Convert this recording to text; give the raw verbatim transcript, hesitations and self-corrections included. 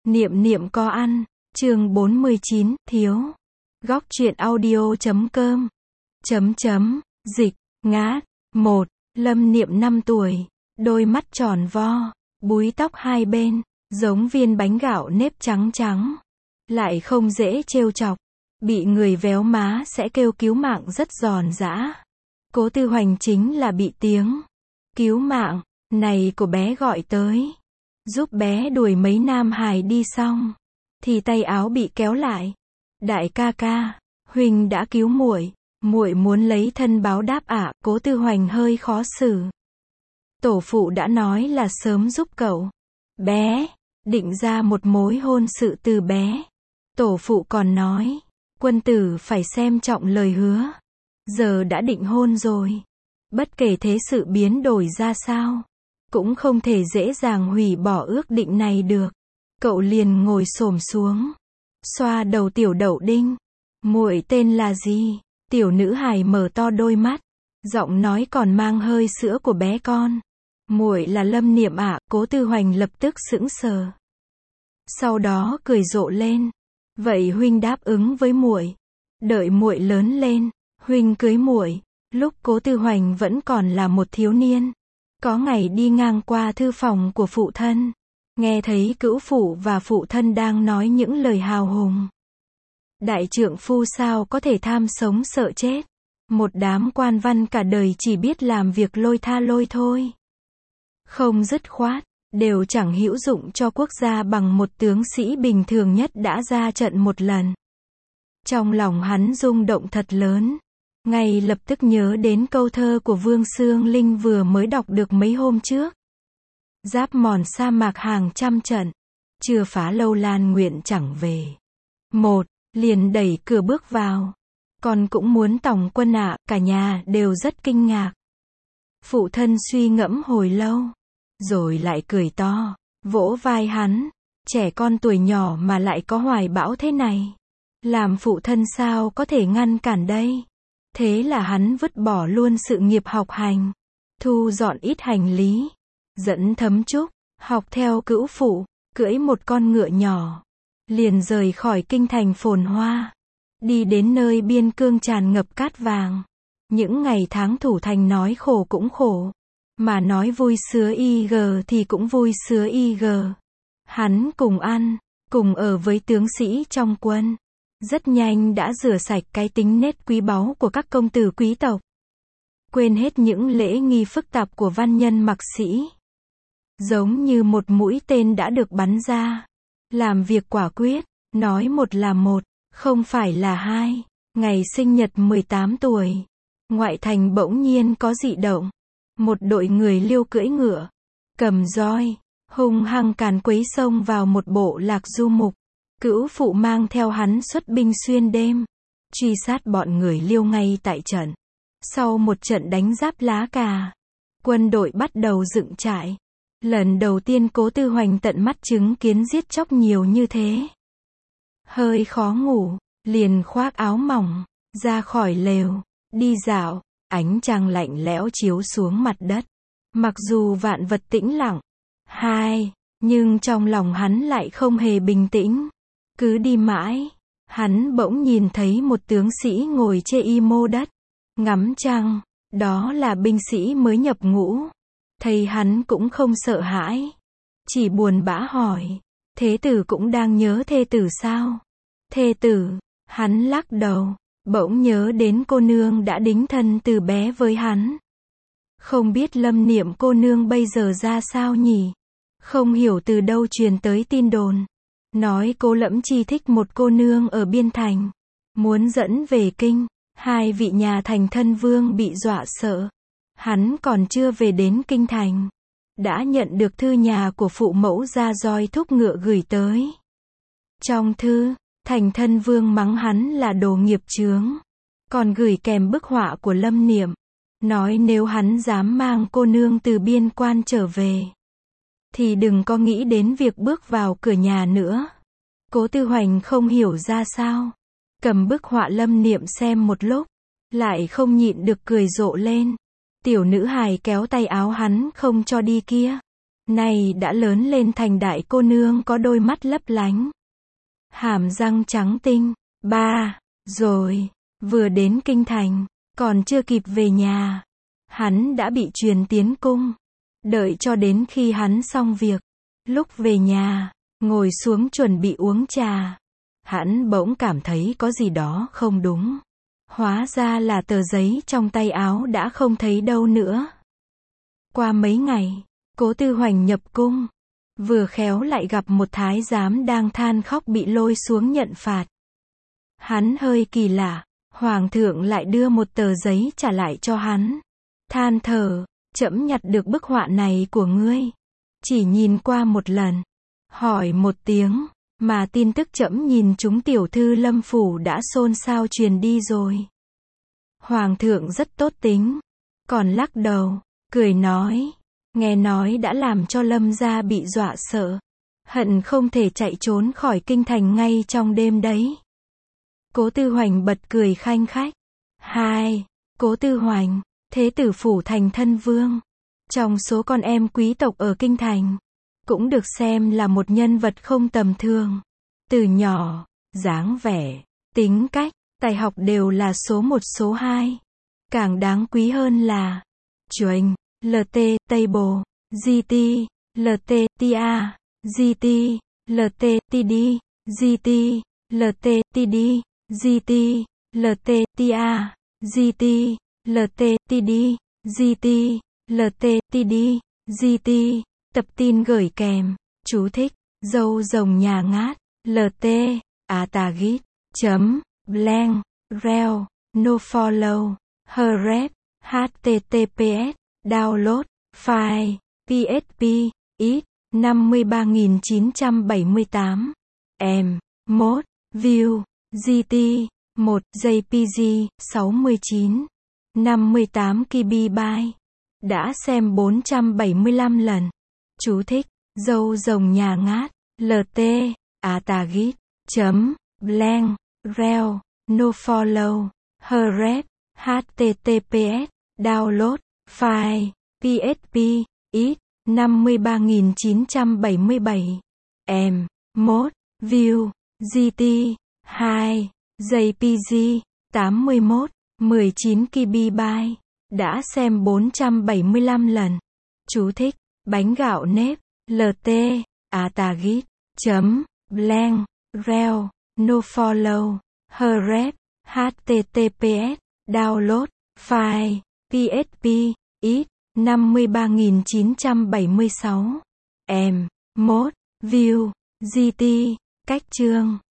Niệm niệm có ăn, chương bốn mươi chín, thiếu. Góc truyện audio chấm com. Chấm chấm, dịch, ngát. Một, Lâm Niệm năm tuổi, đôi mắt tròn vo, búi tóc hai bên, giống viên bánh gạo nếp trắng trắng. Lại không dễ trêu chọc, bị người véo má sẽ kêu cứu mạng rất giòn giã. Cố Tư Hoành chính là bị tiếng cứu mạng này của bé gọi tới, giúp bé đuổi mấy nam hài đi xong, thì tay áo bị kéo lại. Đại ca ca, huynh đã cứu muội, muội muốn lấy thân báo đáp ạ. À. Cố Tư Hoành hơi khó xử. Tổ phụ đã nói là sớm giúp cậu bé định ra một mối hôn sự từ bé. Tổ phụ còn nói, quân tử phải xem trọng lời hứa. Giờ đã định hôn rồi, bất kể thế sự biến đổi ra sao, cũng không thể dễ dàng hủy bỏ ước định này được. Cậu liền ngồi xổm xuống, xoa đầu tiểu đậu đinh. Muội tên là gì? Tiểu nữ hài mở to đôi mắt, giọng nói còn mang hơi sữa của bé con. Muội là Lâm Niệm ạ. À. Cố Tư Hoành lập tức sững sờ, sau đó cười rộ lên. Vậy huynh đáp ứng với muội, đợi muội lớn lên, huynh cưới muội. Lúc Cố Tư Hoành vẫn còn là một thiếu niên, có ngày đi ngang qua thư phòng của phụ thân, nghe thấy cữu phụ và phụ thân đang nói những lời hào hùng. Đại trượng phu sao có thể tham sống sợ chết, một đám quan văn cả đời chỉ biết làm việc lôi tha lôi thôi, không dứt khoát, đều chẳng hữu dụng cho quốc gia bằng một tướng sĩ bình thường nhất đã ra trận một lần. Trong lòng hắn rung động thật lớn, ngay lập tức nhớ đến câu thơ của Vương Xương Linh vừa mới đọc được mấy hôm trước. Giáp mòn sa mạc hàng trăm trận, chưa phá lâu lan nguyện chẳng về. Một, liền đẩy cửa bước vào. Con cũng muốn tòng quân ạ. À. Cả nhà đều rất kinh ngạc. Phụ thân suy ngẫm hồi lâu, rồi lại cười to, vỗ vai hắn. Trẻ con tuổi nhỏ mà lại có hoài bão thế này, làm phụ thân sao có thể ngăn cản đây. Thế là hắn vứt bỏ luôn sự nghiệp học hành, thu dọn ít hành lý, dẫn Thấm Trúc, học theo cữu phụ, cưỡi một con ngựa nhỏ, liền rời khỏi kinh thành phồn hoa, đi đến nơi biên cương tràn ngập cát vàng. Những ngày tháng thủ thành nói khổ cũng khổ, mà nói vui sướng y gờ thì cũng vui sướng y gờ. Hắn cùng ăn, cùng ở với tướng sĩ trong quân, rất nhanh đã rửa sạch cái tính nết quý báu của các công tử quý tộc, quên hết những lễ nghi phức tạp của văn nhân mặc sĩ. Giống như một mũi tên đã được bắn ra, làm việc quả quyết, nói một là một, không phải là hai. Ngày sinh nhật mười tám tuổi, ngoại thành bỗng nhiên có dị động. Một đội người liêu cưỡi ngựa, cầm roi, hung hăng càn quấy xông vào một bộ lạc du mục. Cữu phụ mang theo hắn xuất binh xuyên đêm, truy sát bọn người liêu ngay tại trận. Sau một trận đánh giáp lá cà, quân đội bắt đầu dựng trại. Lần đầu tiên Cố Tư Hoành tận mắt chứng kiến giết chóc nhiều như thế. Hơi khó ngủ, liền khoác áo mỏng, ra khỏi lều, đi dạo. Ánh trăng lạnh lẽo chiếu xuống mặt đất. Mặc dù vạn vật tĩnh lặng, hai, nhưng trong lòng hắn lại không hề bình tĩnh. Cứ đi mãi, hắn bỗng nhìn thấy một tướng sĩ ngồi chê y mô đất, ngắm trăng. Đó là binh sĩ mới nhập ngũ. Thấy hắn cũng không sợ hãi, chỉ buồn bã hỏi, thế tử cũng đang nhớ thê tử sao? Thê tử, hắn lắc đầu, bỗng nhớ đến cô nương đã đính thân từ bé với hắn. Không biết Lâm Niệm cô nương bây giờ ra sao nhỉ? Không hiểu từ đâu truyền tới tin đồn, nói Cố Lẫm Chi thích một cô nương ở biên thành, muốn dẫn về kinh. Hai vị nhà thành thân vương bị dọa sợ. Hắn còn chưa về đến kinh thành, đã nhận được thư nhà của phụ mẫu ra roi thúc ngựa gửi tới. Trong thư, thành thân vương mắng hắn là đồ nghiệp chướng, còn gửi kèm bức họa của Lâm Niệm, nói nếu hắn dám mang cô nương từ biên quan trở về, thì đừng có nghĩ đến việc bước vào cửa nhà nữa. Cố Tư Hoành không hiểu ra sao, cầm bức họa Lâm Niệm xem một lúc, lại không nhịn được cười rộ lên. Tiểu nữ hài kéo tay áo hắn không cho đi kia, Này đã lớn lên thành đại cô nương có đôi mắt lấp lánh. Hàm răng trắng tinh. Ba. Rồi. Vừa đến kinh thành. Còn chưa kịp về nhà. Hắn đã bị truyền tiến cung. Đợi cho đến khi hắn xong việc. Lúc về nhà. Ngồi xuống chuẩn bị uống trà. Hắn bỗng cảm thấy có gì đó không đúng. Hóa ra là tờ giấy trong tay áo đã không thấy đâu nữa. Qua mấy ngày, Cố Tư Hoành nhập cung. Vừa khéo lại gặp một thái giám đang than khóc bị lôi xuống nhận phạt. Hắn hơi kỳ lạ, hoàng thượng lại đưa một tờ giấy trả lại cho hắn. Than thở, trẫm nhặt được bức họa này của ngươi. Chỉ nhìn qua một lần. Hỏi một tiếng, mà tin tức trẫm nhìn chúng tiểu thư Lâm phủ đã xôn xao truyền đi rồi. Hoàng thượng rất tốt tính, còn lắc đầu, cười nói, nghe nói đã làm cho Lâm gia bị dọa sợ, hận không thể chạy trốn khỏi kinh thành ngay trong đêm đấy. Cố Tư Hoành bật cười khanh khách. Hai, Cố Tư Hoành, thế tử phủ thành thân vương, trong số con em quý tộc ở kinh thành, cũng được xem là một nhân vật không tầm thường. Từ nhỏ, dáng vẻ, tính cách, tài học đều là số một số hai. Càng đáng quý hơn là Chuệnh, lờ tê, Table, giê tê, lờ tê, tê a, giê tê, lờ tê, tê đê, giê tê, lờ tê, tê đê, giê tê, lờ tê, tê a, giê tê, lờ tê, tê đê, giê tê, lờ tê, tê đê, giê tê. Tập tin gửi kèm, chú thích, dâu rồng nhà ngát, lt, atagit, chấm, blank, rel, no follow, her rep, https, download, file, php, ít, năm mươi ba nghìn chín trăm bảy mươi tám, em, mốt, view, gt, một, jpg, sáu mươi chín, năm mươi tám ki bi byte, đã xem bốn trăm bảy mươi lăm lần. Chú thích, dâu rồng nhà ngát, lt, atagit, chấm, blank, rel, no follow, her rep, https, download, file, php, ít, năm mươi ba nghìn chín trăm bảy mươi bảy, em, mốt, view, gt, hai, jpg, tám mươi mốt, mười chín ki bi byte, đã xem bốn trăm bảy mươi lăm lần. Chú thích, bánh gạo nếp, lt, atagit, chấm, blank, rel, no follow, her rep, https, download, file, php, ít, năm mươi ba nghìn chín trăm bảy mươi sáu, em, mốt, view, gt, cách chương.